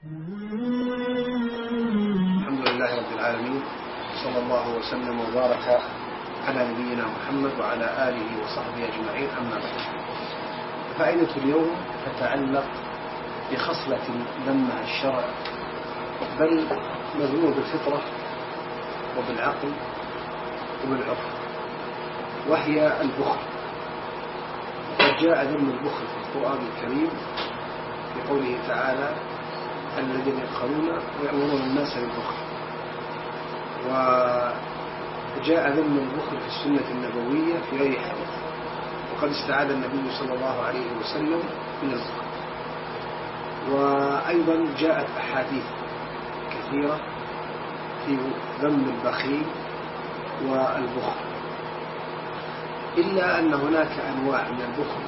الحمد لله رب العالمين، صلى الله وسلم وبارك على نبينا محمد وعلى آله وصحبه أجمعين. أما بعد، فائدة اليوم تتعلق بخصلة ذمها الشرع بل مذموم بالفطرة وبالعقل وبالعرف، وهي البخل. وقد جاء ذم البخل في القرآن الكريم بقوله تعالى: الذين يبخلون ويأمرون الناس بالبخل. وجاء ذم البخل في السنة النبوية في غير حديث، وقد استعاذ النبي صلى الله عليه وسلم من البخل. وأيضا جاءت أحاديث كثيرة في ذم البخيل والبخل، إلا أن هناك أنواع من البخل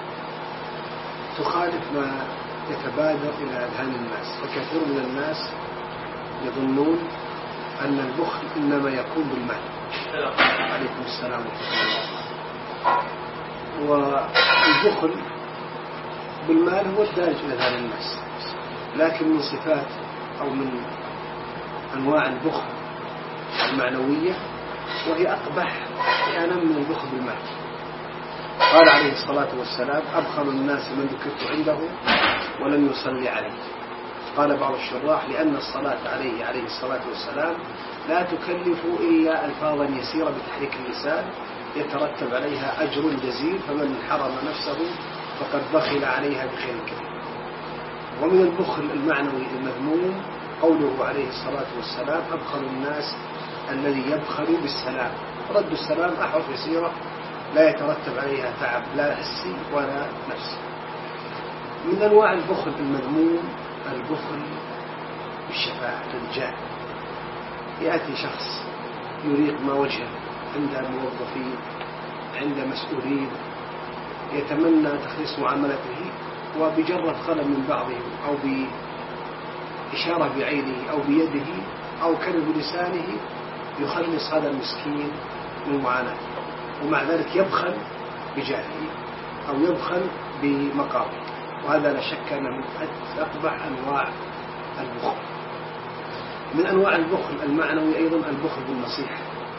تخالف ما يتبادر إلى أذهان الناس. وكثير من الناس يظنون أن البخل إنما يكون بالمال. عليكم السلام ورحمة الله. والبخل بالمال هو الدارج إلى أذهان الناس، لكن من صفات أو من أنواع البخل المعنوية، وهي أقبح أحيانا من البخل بالمال. قال عليه الصلاة والسلام: أبخل الناس من ذكرت عنده ولم يصلي عليه. قال بعض الشراح: لأن الصلاة عليه الصلاة والسلام لا تكلف إلا ألفاظا يسيرة بتحريك اللسان يترتب عليها أجر جزيل، فمن حرم نفسه فقد بخل عليها بخير كثير. ومن البخل المعنوي المذموم قوله عليه الصلاة والسلام: أبخل الناس الذي يبخل بالسلام. رد السلام أحرف يسيرة لا يترتب عليها تعب لا حسي ولا نفسي. من أنواع البخل المذموم البخل بالشفاعة الجاه. يأتي شخص يريق ما وجهه عند الموظفين، عند مسؤولين، يتمنى تخليص معاملته، وبجرد قلم من بعضهم أو بإشارة بعينه أو بيده أو كلمة بلسانه يخلص هذا المسكين من معاناته، ومع ذلك يبخل بجاهه أو يبخل بمقامه. وهذا لا شك أنه من أقبح أنواع البخل. من أنواع البخل المعنوي أيضا البخل بالنصيحة.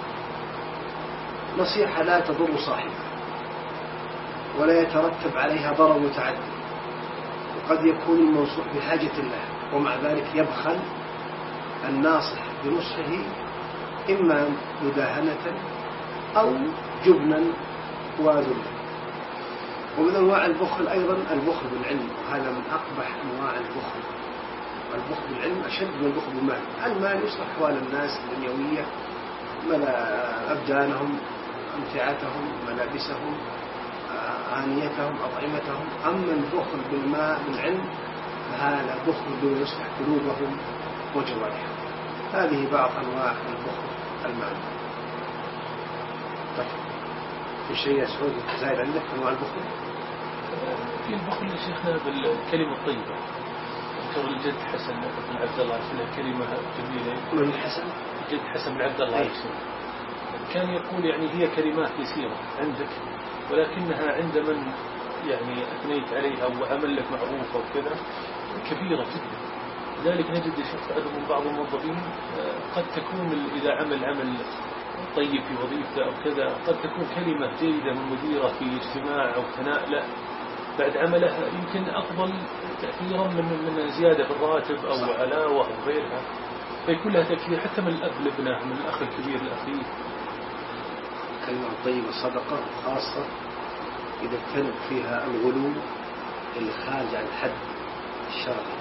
نصيحة لا تضر صاحبها ولا يترتب عليها ضرر متعدد، وقد يكون المنصوح بحاجة له، ومع ذلك يبخل الناصح بنصحه إما مداهنة أو جبنا وذلا. ومن أنواع البخل أيضا البخل بالعلم، وهذا من أقبح أنواع البخل. والبخل بالعلم أشد من البخل بالمال. المال يصلح أحوال الناس الدنيوية، أبدانهم، أمتعتهم، ملابسهم، آنيتهم، أطعمتهم. أما البخل بالعلم فهذا البخل بما يصلح قلوبهم وجوارحهم. هذه بعض أنواع البخل المعنوي. طيب، في شيء يا سعود زايد عندك أنواع البخل؟ في البخل يا شيخنا بالكلمة الطيبة. ذكر الجد حسن بن عبد الله عليه كلمة جميلة. من الحسن؟ الجد حسن بن عبد الله عليه كان يقول يعني هي كلمات يسيرة عندك، ولكنها عند من يعني أثنيت عليها وعمل لك معروف أو كذا كبيرة جدا. لذلك نجد من بعض الموظفين قد تكون إذا عمل طيب في وظيفته أو كذا، قد تكون كلمة جيدة من مديره في اجتماع أو ثناء له بعد عمله يمكن أفضل تأثيرا من زيادة في الراتب أو علاوة أو غيرها، فيكون لها تأثير حتى من الأب لابنه، من الأخ الكبير لأخيه. كلمة طيبة صدقة، خاصة إذا اجتنب فيها الغلو الخارج عن الحد الشرعي.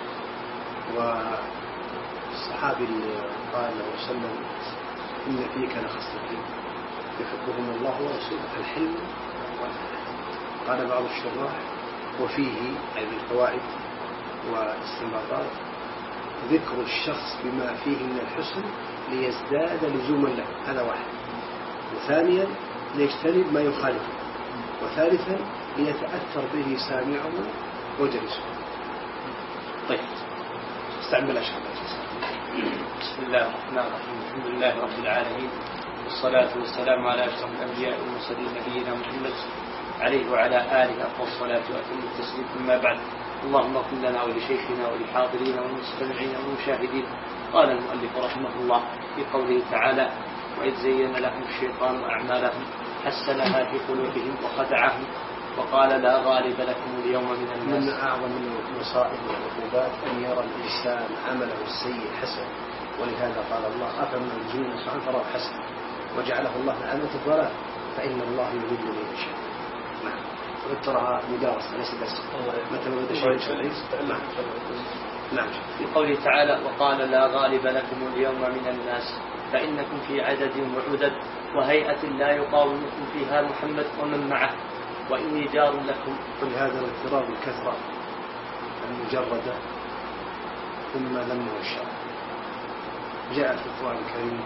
والصحابي اللي قال له وسلم: إن فيك لخصلتين يحبهم الله ورسوله، الحلم والحلم. قال بعض الشراح: وفيه أي من الفوائد والاستنباطات ذكر الشخص بما فيه من الحسن ليزداد لزوما له، هذا واحد. وثانيا ليجتنب ما يخالفه. وثالثا ليتأثر به سامعه وجلسه. طيب، استعمل أشهر. بسم الله الرحمن الرحيم. الحمد لله رب العالمين، والصلاة والسلام على أشرف الأنبياء والمرسلين نبينا محمد عليه وعلى آله أفضل الصلاة وأتم التسليم. أما بعد، اللهم اغفر لنا ولشيخنا وللحاضرين والمستمعين والمشاهدين. قال المؤلف رحمه الله في قوله تعالى: وإذ زين لهم الشيطان أعمالهم حسنها في قلوبهم وخدعهم وقال لا غالب لكم اليوم من الناس. من أعظم المصائب والعقوبات أن يرى الإنسان عمله السيء حسن، ولهذا قال الله: أفمن زين صالحا فراه حسن وجعله الله لعنة الضلال فإن الله يضل من يشاء. نعم، تراها مدارسة ليس بس مثل ما بدا شيء. نعم. في قوله تعالى: وقال لا غالب لكم اليوم من الناس فإنكم في عدد وعدد وهيئة لا يقاومكم فيها محمد ومن معه وإني جار لكم. ولهذا الاضطراب الكثرة المجردة ثم ذمه الشرع. جاء في القرآن الكريم: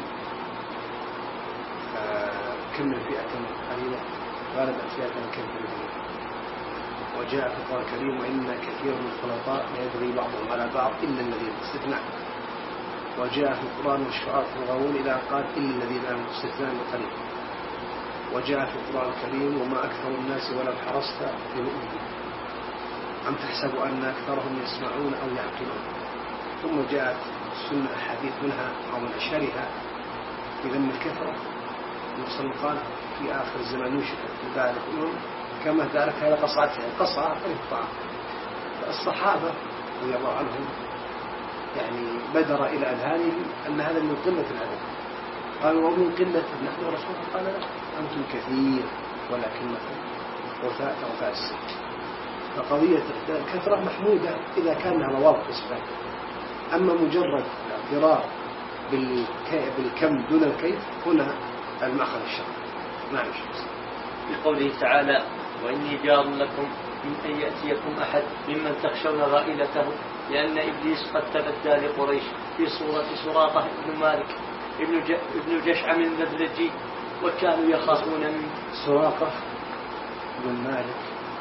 كم من فئة قليلة غلبت فئة كثيرة. وجاء في القرآن الكريم: وإن كثير من الخلطاء يبغي بعضهم على بعض إلا الذين استثناء. وجاء في القرآن: والشعراء يطغون إلى قال إلا الذين آمنوا استثناء قليل. وجاء في القرآن الكريم: وما أكثر الناس ولو حرصت بمؤمنين أم تحسب أن أكثرهم يسمعون أو يعقلون. ثم جاءت السنة أحاديث منها أو من أشهرها في ذم الكثرة. النبي قال: في آخر الزمان يوشك ذلك كما ذلك على قصعتها. القصعة الطعام. فالصحابة رضي الله عنهم يعني بدر إلى أذهانهم أن هذا من قلة الأدب. قالوا: ومن قلة نحن رسول الله؟ قال: لا، أنتم كثير ولكنكم غثاء السيل. فقضية الكثرة محمودة إذا كان على واضح إثبات. أما مجرد الاعتراف بالكم دون الكيف هنا المأخذ الشرعي. نعم. في قوله تعالى: وإني جار لكم من أن يأتيكم أحد ممن تخشون غائلته، لأن إبليس قد تبدى لقريش في صورة سراقة بن مالك ابن جشعم المدلجي، وكانوا يخافون من سراقة بن مالك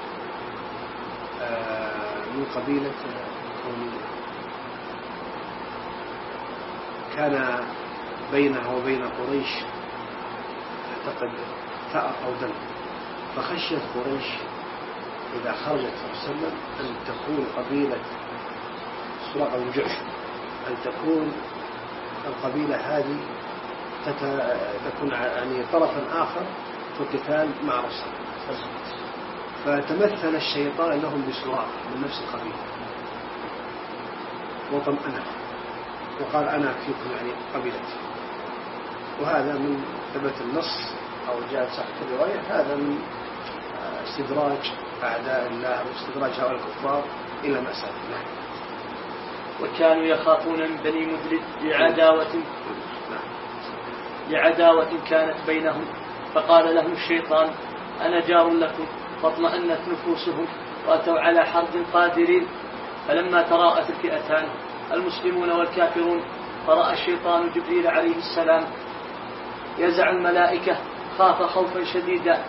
من قبيلة كان بينه وبين قريش اعتقد ثأر أو دم، فخشيت قريش إذا خرجت صلى الله عليه وسلم أن تكون قبيلة سراقة بن جشعم أن تكون القبيلة هذه تكون يعني طرفا آخر في القتال مع رسول الله. فتمثل الشيطان لهم بسراقة من نفس القبيلة وطمأنه وقال: أنا أكفيكم يعني قبيلتي. وهذا من ثبت النص أو جاءت صحة الرواية، هذا من استدراج أعداء الله واستدراج هؤلاء الكفار إلى مأساة الله. وكانوا يخافون من بني مدلج لعداوة كانت بينهم، فقال لهم الشيطان: أنا جار لكم، فاطمأنت نفوسهم وأتوا على حرب قادرين. فلما تراءت الفئتان المسلمون والكافرون فرأى الشيطان جبريل عليه السلام يزع الملائكة، خاف خوفا شديدا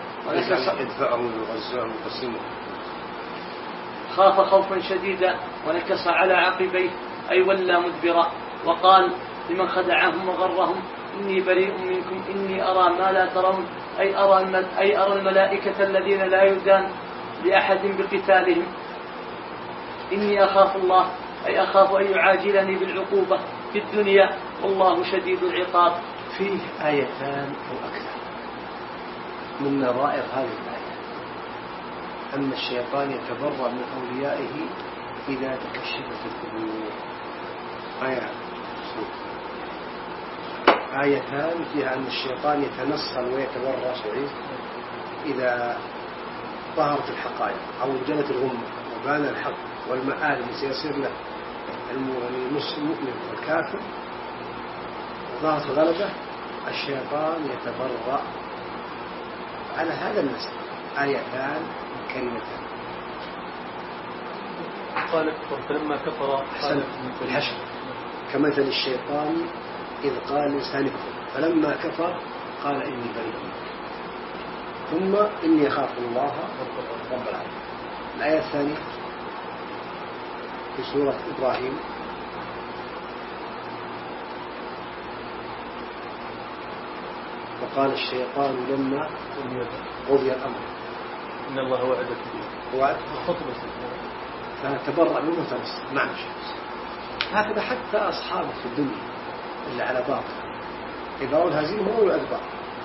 ونكص على عقبيه أي ولى مدبرا، وقال لمن خدعهم وغرهم: إني بريء منكم إني أرى ما لا ترون، أي أرى الملائكة الذين لا يدان لأحد بقتالهم. إني أخاف الله، أي أخاف أن يعاجلني بالعقوبة في الدنيا والله شديد العقاب. فيه آيتان أو أكثر من نظائر هذه الآية: أن الشيطان يتبرأ من أوليائه إذا تكشفت القبور. آيتان فيها أن الشيطان يتنصل ويتبرأ إذا ظهرت الحقائق أو انجلت الغمة وبان الحق والمآل الذي سيصير له المؤمن والكافر ظهرت غلبة، الشيطان يتبرأ. على هذا المثل آيتان كلمتان. قال: فلما كفر في الحشر كمثل الشيطان إذ قال الإنسان كفر، فلما كفر قال: إني بريء منك، ثم إني أخاف الله رب العالمين. الآية الثانية في سورة إبراهيم: وقال الشيطان لما قضي الأمر إن الله وعدك وعد فنتبرأ منه وتنصر. نعم هكذا حتى أصحابه في الدنيا اللي على باطل إذا رأوا الهزيمة هو الأدبار.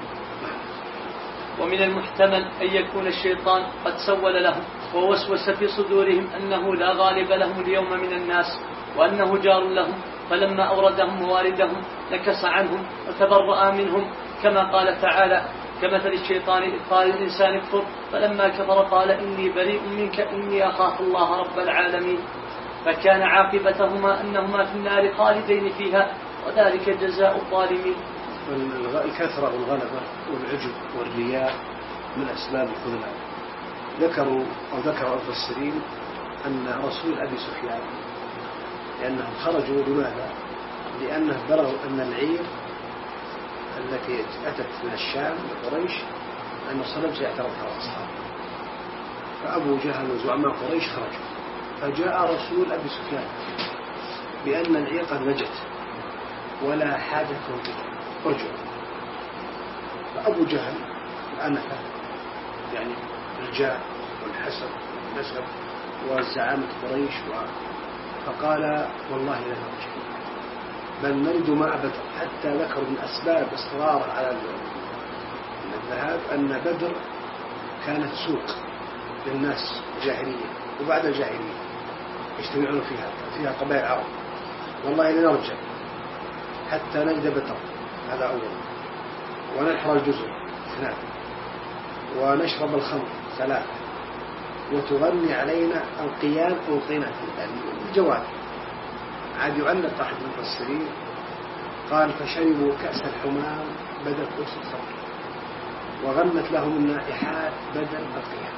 ومن المحتمل أن يكون الشيطان قد سول لهم ووسوس في صدورهم أنه لا غالب لهم اليوم من الناس وأنه جار لهم، فلما أوردهم مواردهم نكس عنهم وتبرأ منهم، كما قال تعالى: كمثل الشيطان إذ قال الإنسان اكفر فلما كفر قال إني بريء منك إني أخاف الله رب العالمين، فكان عاقبتهما أنهما في النار خالدين فيها وذلك جزاء الظالمين. الكثرة والغلبة والعجب والرياء من أسباب الخذلان. ذكر المفسرين أن رسول أبي سفيان لأنهم خرجوا لماذا؟ لأنه بلغوا أن العير التي أتت من الشام لقريش أن الصلب سيعترضها أصحابه، فأبو جهل وزعماء قريش خرجوا، فجاء رسول أبي سفيان بأن العير قد نجت ولا حاجة به، ارجعوا. فأبو جهل الأنفة يعني الرجاء والحسب والنسب والزعامة قريش فقال: والله لا نرجع بل نرد مع بدر، حتى ذكروا من أسباب إصرار على الذهاب أن بدر كانت سوق للناس الجاهلية وبعد الجاهلية يجتمعون فيها قبائل عرب. والله لا نرجع حتى نجد بدر، هذا أول، ونحر الجزر 2، ونشرب الخمر 3، وتغني علينا القيام والقينات الجواد. عاد يعلق أحد المفسرين قال: فشربوا كأس الحمام بدل كأس الخمر وغنت لهم النائحات بدل القيام.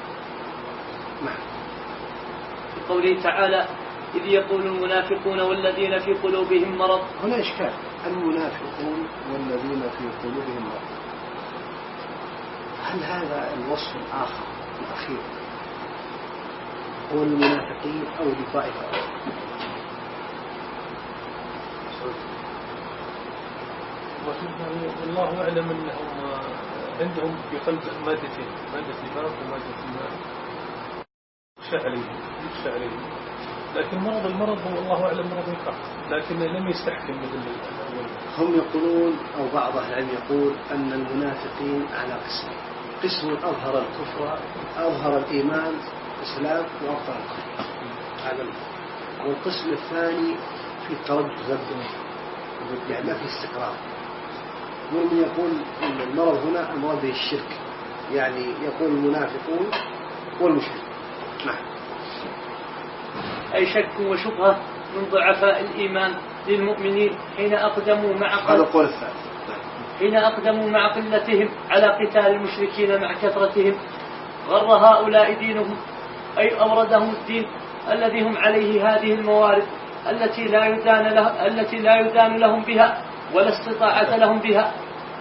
في قوله تعالى: إذ يقول المنافقون والذين في قلوبهم مرض. هنا إشكال: المنافقون والذين في قلوبهم مرض، هل هذا الوصف الآخر الأخير هو المنافقين أو لطائفة أخرى؟ والله أعلم أنهم عندهم في قلب مادتين، مادة نفاق ومادة إيمان، يخشى عليهم، لكن المرض هو الله أعلم مرض نفاق، لكن لم يستحكم مثل الأول. هم يقولون أو بعض أهل العلم يقول أن المنافقين على قسمين: قسم أظهر الكفر، أظهر الإيمان الإسلام وأبطل الكفر، هذا، والقسم الثاني في تردد يعني ما في استقرار. ومن يقول أن المرض هنا المرض به الشرك، يعني يقول المنافقون والمشرك. نعم. أي شك وشبهة من ضعفاء الإيمان للمؤمنين حين أقدموا مع قلتهم على قتال المشركين مع كثرتهم. غر هؤلاء دينهم، أي أوردهم الدين الذي هم عليه هذه الموارد التي لا يدان لهم بها ولا استطاعة لهم بها.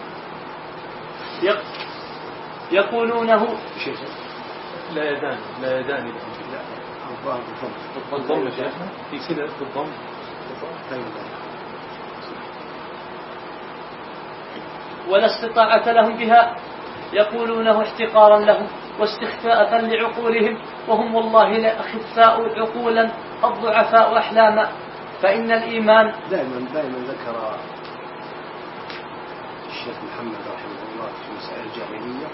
يقولونه لا يدان لهم بالضم في كده بالضم ولا استطاعة لهم بها، يقولونه احتقارا لهم واستخفاء لعقولهم، وهم والله لأخفاء عقولا الضعفاء أحلاما. فإن الإيمان دائما ذكر الشيخ محمد رحمه الله في مسائل الجاهلية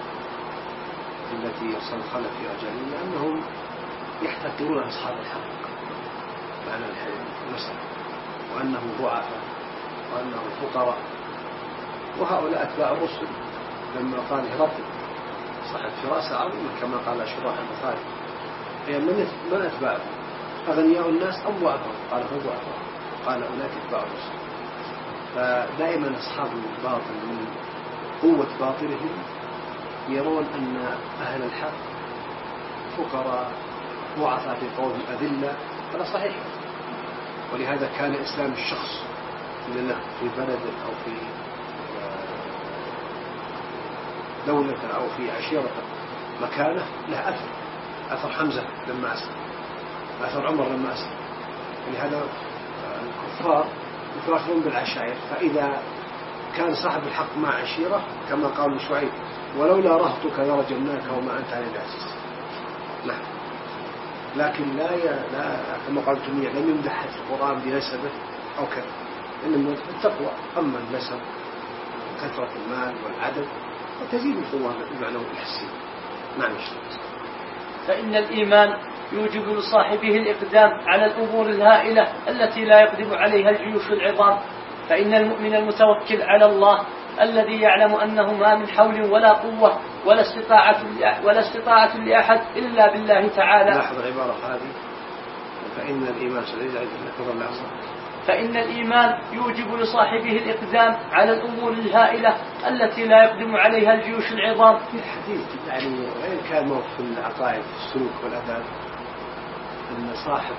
التي يصل خلف فيها الجاهلية أنهم يحتقرون أصحاب الحق معنى المسألة، وأنه ضعفاء وأنه فقراء. وهؤلاء أتباع الرسل لما قال هرقل صاحب فراسة عظيمة كما قال شراح البخاري: هي من أتباعه؟ أغنياء الناس أم ضعفاء؟ قال هم ضعفاء. قال أولئك أتباع الرسل. فدائما أصحاب الباطل من قوة باطلهم يرون أن أهل الحق فقراء ضعفاء في قوم أذلة، هذا صحيح. ولهذا كان إسلام الشخص في بلد أو في دولة أو في عشيرة مكانه له أثر حمزة لما أسلم، أثر عمر لما أسلم. لهذا الكفار يفاخرون بالعشائر، فإذا كان صاحب الحق مع عشيرة كما قال شعيب: ولولا رهطك لرجمناك وما أنت على العزيز. نعم. لكن لا كما قال الجميع لم يمدح في القرآن بنسبه أو كذا، إنما التقوى. أما النسب كثرة المال والعدد فتزيد القوة المعنوية الحسية. نعم. فإن الإيمان يوجب لصاحبه الإقدام على الأمور الهائلة التي لا يقدم عليها الجيوش العظام. فإن المؤمن المتوكل على الله الذي يعلم أنه ما من حول ولا قوة ولا استطاعة لأحد إلا بالله تعالى. لاحظ العبارة هذه، فإن الإيمان فإن الإيمان يوجب لصاحبه الإقدام على الأمور الهائلة التي لا يقدم عليها الجيوش العظام. في الحديث يعني وإن كان موقف في العقائد في السلوك والأداب أن صاحب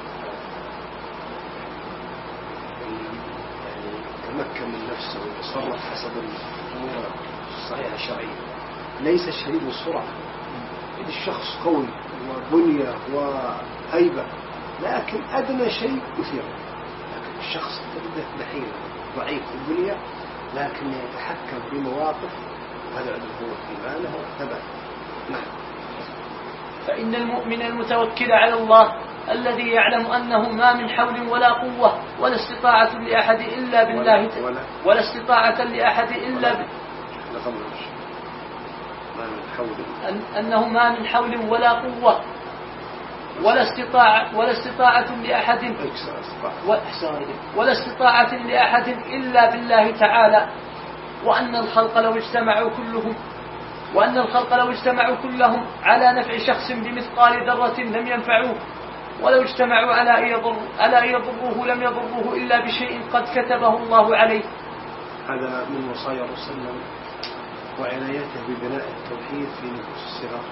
يعني تمكن من نفسه ويتصرف حسب الأمور الصحيحة الشرعية، ليس الشديد والسرعة. إذا الشخص قوي وبنية وهيبة لكن أدنى شيء يثيره، لكن الشخص تبدأ نحيل ضعيف البنية لكن يتحكم في مواقف، وهذا عنده قوة إيمانه وثبات. نعم. فإن المؤمن المتوكل على الله الذي يعلم أنه ما من حول ولا قوة ولا استطاعة لأحد إلا بالله ولا استطاعة لأحد إلا أنه ما من حول ولا قوة ولا استطاعة لأحد إلا بالله تعالى، وأن الخلق لو اجتمعوا كلهم على نفع شخص بمثقال ذرة لم ينفعوه، ولو اجتمعوا على أن يضروه لم يضروه إلا بشيء قد كتبه الله عليه. هذا من وصايا الرسول وعنايته ببناء التوحيد في نفوس الصغار،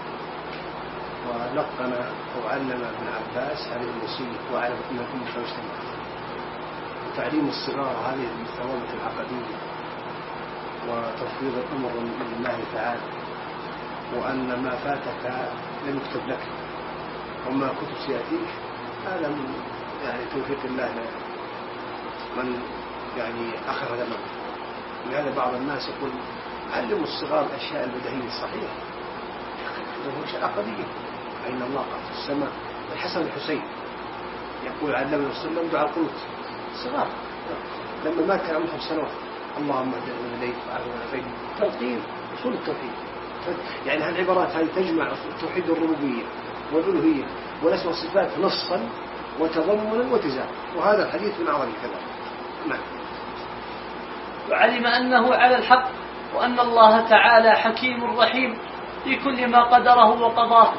ولقن أو علم ابن عباس هذه الوصية وعلم أن كل شيء يجتمع، وتعليم الصغار هذه الثوابت العقدية وتفويض الأمر لله تعالى، وأن ما فاتك لم يكتب لك وما كتب سيأتيك. هذا من يعني توفيق الله من يعني أخر هذا المعنى. لهذا بعض الناس يقول علموا الصغار الأشياء البديهية الصحيحة، وهو شيء عقدية. أين الله قال في السماء. الحسن الحسين يقول علمنا صلى الله عليه وسلم دعاء القنوت صغار لما مات كان عمره 5 سنوات، اللهم اهدنا إليك وعافنا فيك، تلقين أصول التوحيد. يعني هالعبارات هذه تجمع توحيد الربوبية والألوهية والأسماء والصفات نصا وتضمنا وتزاما، وهذا الحديث من أعظم الكلام. نعم. وعلم أنه على الحق، وأن الله تعالى حكيم رحيم في كل ما قدره وقضاه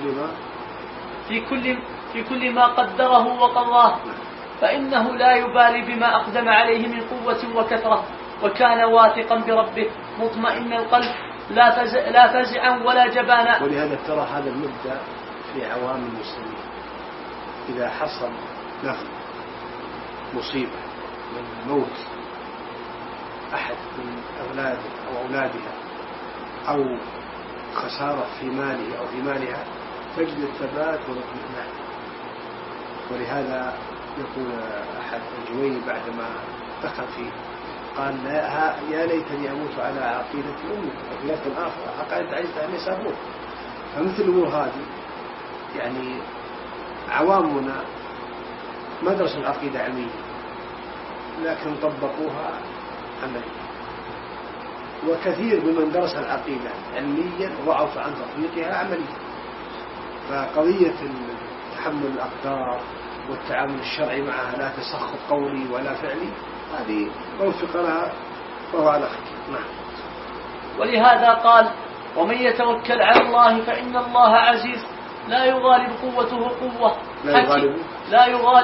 في كل ما قدره وقضاه، فإنه لا يبالي بما أقدم عليه من قوة وكثرة، وكان واثقا بربه مطمئن القلب لا فزعا ولا جبانا. ولهذا ترى هذا المبدأ في عوام المسلمين، إذا حصل له مصيبة من موت أحد من أولاده أو أولادها أو خسارة في ماله أو في مالها تجد الثبات والاطمئنان. ولهذا يقول أحد الجويني بعدما دخل فيه قال يا ليتني أموت على عقيدة أمي وخلاف الآخر عقائد عزة أن يسابون. فمثل الأمور هذه يعني عوامنا ما درسوا العقيدة علميا لكن طبقوها عمليا، وكثير ممن درس العقيدة علميا ضعف عن تطبيقها عمليا. فقضية تحمل الأقدار والتعامل الشرعي معها لا تسخط قولي ولا فعلي هذه موفق لها وهو على خير. نعم. ولهذا قال ومن يتوكل على الله فإن الله عزيز لا يغالب قوته قوة لا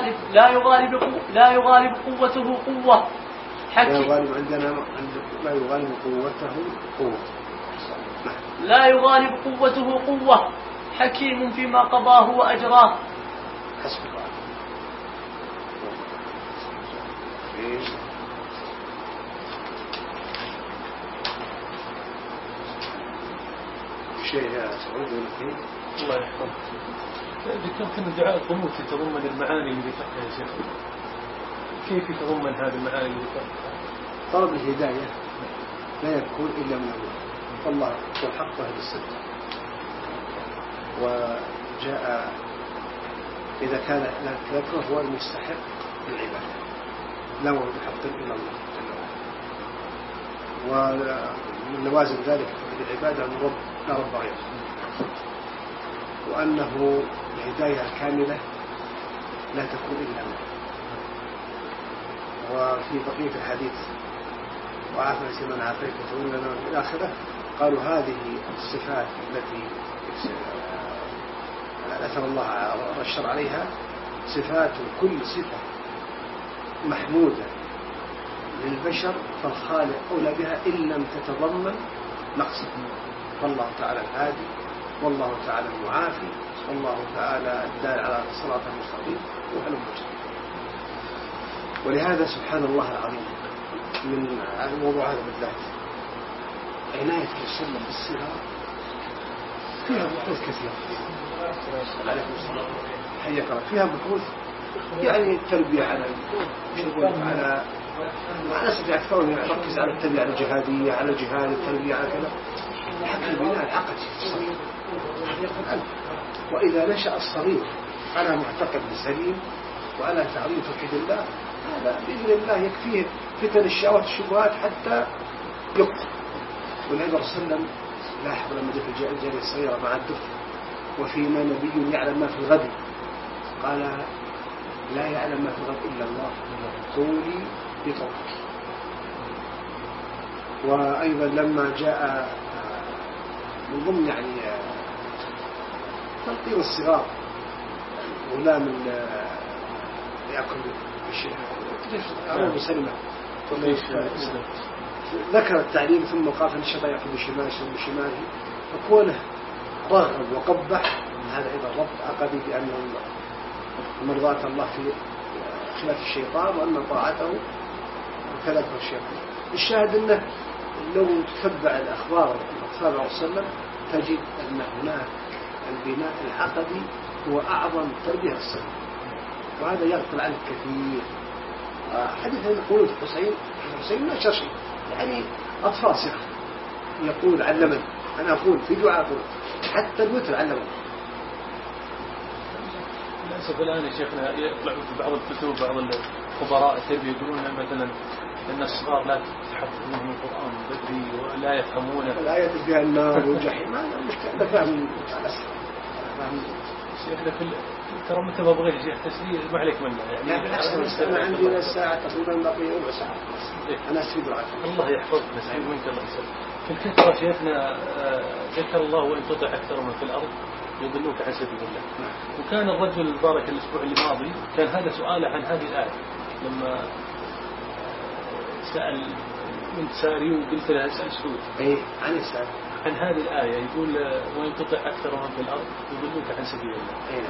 يغالب قوته قوة لا يغالب عندنا لا يغالب قوته قوة لا يغالب قوته قوة حكيم فيما قضاه وأجراه. حسبك شيء يا سعود والدين الله يحفظك. ذكرت أن دعاء القنوت يتضمن المعاني اللي ذكرتها يا شيخ، كيف يتضمن هذه المعاني اللي ذكرتها؟ طلب الهداية لا يكون إلا من الله، فالله هو الحق وهو السد. وجاء إذا كان ذكره هو المستحق للعبادة لا هو بحق إلا الله جل وعلا. ومن لوازم ذلك في العبادة أن الرب لا رب غيره، وأنه الهداية الكاملة لا تكون إلا الله. وفي بقية الحديث وعافنا من عافيت وتولنا من الآخرة قالوا هذه الصفات التي أثر الله رشر عليها صفات كل صفة محمودة للبشر فالخالق أولى بها إن لم تتضمن نقصا. فالله تعالى الهادي، والله تعالى المعافي، والله تعالى الدال على الصراط المستقيم وهلم جرا. ولهذا سبحان الله العظيم من الموضوع هذا بالذات عناية الرسول بالصغار فيها بحوث كثيرة عليكم السلام حياك الله. فيها بحوث يعني التربية على مع ناس يعتقدون يركز على التربية على الجهادية، على الجهاد، التربية على كذا. حق البناء العقد في الصغير. وإذا نشأ الصغير على معتقد سليم وعلى تعظيم توحيد الله هذا بإذن الله يكفيه فتن الشهوات والشبهات حتى يقتل. والنبي صلى الله عليه وسلم لاحظ لما جاء الجارية الصغيرة مع الدفء وفيما نبي يعلم ما في الغد قال لا يعلم ما في الغد إلا الله قولي بطرق. وأيضا لما جاء من ضمن يعني تلقين الصغار غلام يأكل أبو سلمة ذكر التعليم ثم قال أن الشيطان يأكل بشماله يشرب بشماله فكونه راغب وقبح هذا أيضا ربط عقدي بأن مرضاة الله في خلاف الشيطان وأن طاعته خلاف الشيطان. الشاهد أنه لو تتبع الأخبار الصلى الله عليه وسلم تجد أن هناك البناء العقدي هو أعظم تربية السنة، وهذا يغفل عنه كثير. حديث يقول حسين ما شيء يعني أطفال صغار يقول علمني، أنا أقول في دعاء أقول حتى الوتر علمني. للأسف الآن يا شيخنا يطلع في بعض الكتب بعض الخبراء التربية يقولون مثلا أن الصغار لا تحفظ منهم القرآن بدري ولا يفهمونه. الآية فيها النار والجحيم هذا مشكلة فهم شيخنا ترى متى بغير شيخ تسليل ما عليك منه يعني بالعكس أنا عندنا الساعة تقريبا باقي ربع ساعة أنا أستفيد رعاك الله يحفظك نسعيد منك الله يسلمك. في الكثرة شيخنا ذكر الله وإن تطع أكثر من في الأرض يضلوك عن سبيل الله. وكان الرجل البارك الأسبوع الماضي كان هذا سؤاله عن هذه الآية لما سأل من ساري وقلت له اسأل سعود عن السؤال عن هذه الآية يقول وإن تطع أكثر من في الأرض يضلوك عن سبيل الله.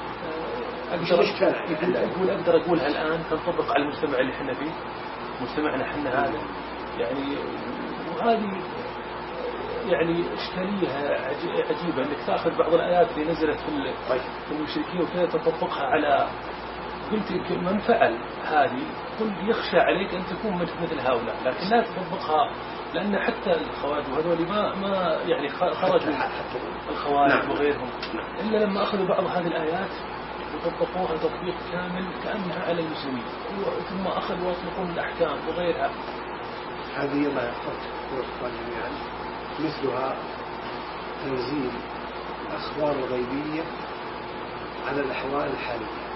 أقدر أقولها الآن تنطبق على المجتمع اللي احنا فيه مجتمعنا احنا هذا يعني. وهذه يعني إشكالية عجيبة أنك تأخذ بعض الآيات اللي نزلت في المشركين وكذا تطبقها على قلت من فعل هذه قل يخشى عليك أن تكون مثل هؤلاء لكن لا تطبقها لأن حتى الخوارج وهذول ما يعني خرجوا الخوارج وغيرهم إلا لما أخذوا بعض هذه الآيات وطبقوها تطبيق كامل كأنها على المسلمين ثم أخذوا ويطلقون الأحكام وغيرها. هذه ما يحفظ جميعا مثلها تنزيل الأخبار الغيبية على الأحوال الحالية.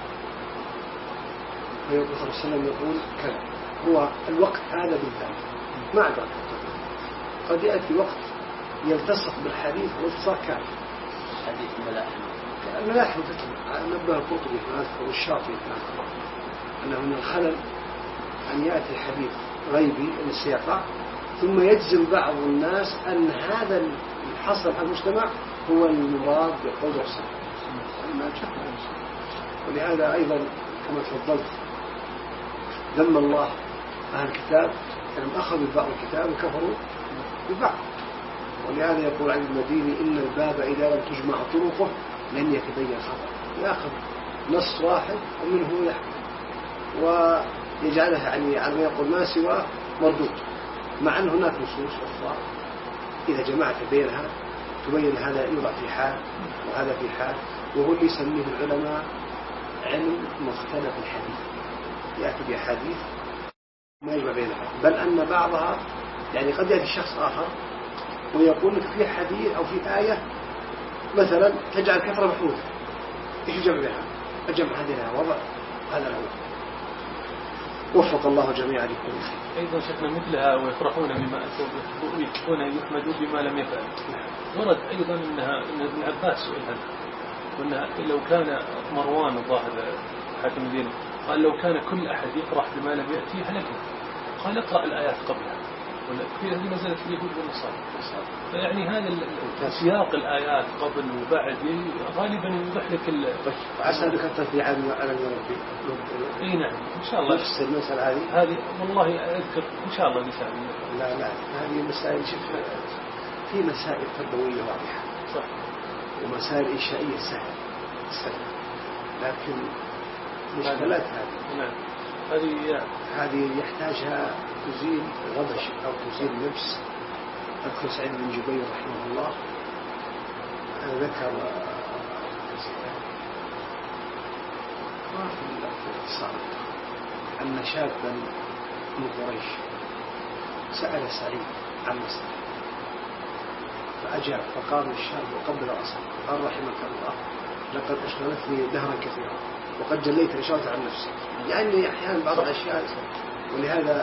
فيقول صلى الله عليه وسلم يقول كذا هو الوقت هذا بالذات ما أدرك قد يأتي وقت يلتصق بالحديث واتصال كامل. حديث الملاحظ نبه القرطبي والشاطبي أنه من الخلل أن يأتي حديث غيبي السياقة ثم يجزم بعض الناس أن هذا الحصل على المجتمع هو المراد بقول الرسول. ولهذا أيضا كما تفضلت ذم الله أهل الكتاب أنهم أخذوا بعض الكتاب وكفروا ببعض. ولهذا يقول عن المديني إن الباب إذا لم تجمع طرقه لن يتبين خطأ يأخذ نص واحد ومنه يحكم ويجعلها يعني على ما يقول ما سوى مردود مع أن هناك نصوص أخرى إذا جمعت بينها تبين هذا يوضع في حال وهذا في حال وهو اللي يسميه العلماء علم مختلف الحديث، يأتي بأحاديث ما يجمع بينها، بل أن بعضها يعني قد يأتي شخص آخر ويقول لك في حديث أو في آية مثلا تجعل كثرة محمودة، إيش الجمع بها؟ الجمع هذه لها وضع، هذا له. وفق الله جميعا لكل خير. أيضا شفنا مثلها ويفرحون بما أتوا ويكون يحمدون بما لم يفعل. ورد أيضا أن ابن عباس سئل هذا، وأن لو كان مروان الظاهر حاكم الدين قال لو كان كل أحد يفرح بما لم يأتيه هلكه، قال اقرأ الآيات قبلها، في هذه نزلت في اليهود والنصارى. فيعني هذا سياق الآيات قبل وبعد غالبا يوضح لك عسى أنك تأتي على ربي. اي نعم ان شاء الله. نفس المسألة هذه والله أذكر ان شاء الله مثال. لا هذه مسائل شفنا في مسائل تربوية واضحة صح، ومسائل إنشائية سهلة، لكن مشكلات نعم هذه يحتاجها تزيل غضش أو تزيل نفس. أذكر سعيد بن جبير رحمه الله ذكر في الاختصار أن شابا من قريش سأل سعيد عن مسألة فأجاب، فقام الشاب وقبل رأسه قال رحمك الله لقد أشغلتني دهرا كثيرا وقد جليت إشارة عن نفسي. يعني أحيانا بعض الأشياء، ولهذا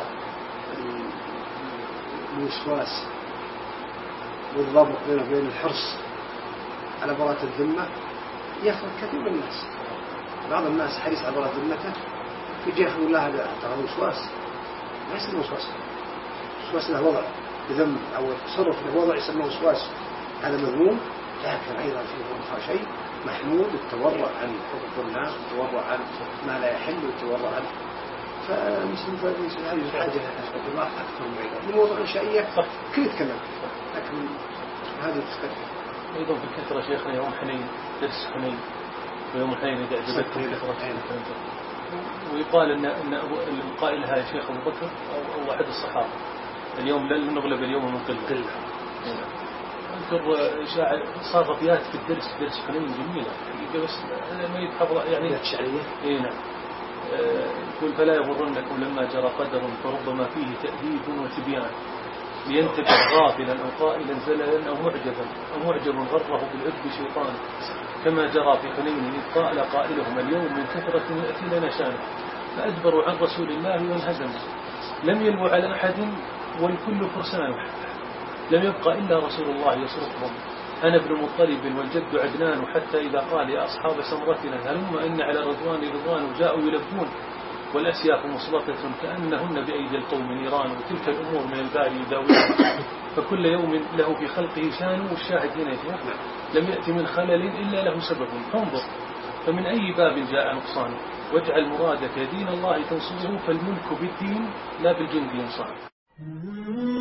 الوسواس والضبط بين الحرص على براءة الذمة يخلق كثير من الناس. بعض الناس حريص على براءة ذمته في جهة يقول لا هذا ترى وسواس، ما يسمى وسواس. وسواس له وضع بذنب أو تصرف له وضع يسمى وسواس، هذا مذموم. لكن أيضا في شيء محمود، التورع عن حقوق الناس والتورع عن ما لا يحل والتورع عن فمسلم هذه الحاجة الله أكثر من عيدا من موضوع إنشائية كل يتكلم، لكن هذه تختلف. أيضا في الكثرة شيخنا يوم حنين، درس حنين ويوم حنين إذا أعجبتكم كثرة ويقال أن القائلها يا شيخ أبو بكر أو أحد الصحابة اليوم لن نغلب اليوم من قلة. أذكر شاعر صار أبيات في درس حنين جميلة بس أنا ما يتحفظ يعني شعرية. إيه نعم. يقول فلا يغرنكم لما جرى قدر فربما فيه تأديب وتبيان لينتبه غافلا أو قائلا زللا أو معجب غره بالعذب شيطان كما جرى في حنين إذ قال قائلهم اليوم من كثرة يأتي لنا شانه فأدبروا عن رسول الله وانهزموا لم يلوا على أحد والكل فرسانه لم يبقى إلا رسول الله يصرفهم أنا ابن مطلب والجد عدنان حتى إذا قال يا أصحاب سمرتنا هلم إن على رضوان جاءوا يلبون والأسياف مصلتة كأنهن بأيدي القوم نيران وتلك الأمور من الباري يداويها فكل يوم له في خلقه شان والشاهد هنا يتوقع لم يأتي من خلل إلا له سبب فانظر فمن أي باب جاء نقصان واجعل مرادك دين الله تنصره فالملك بالدين لا بالجند ينصان.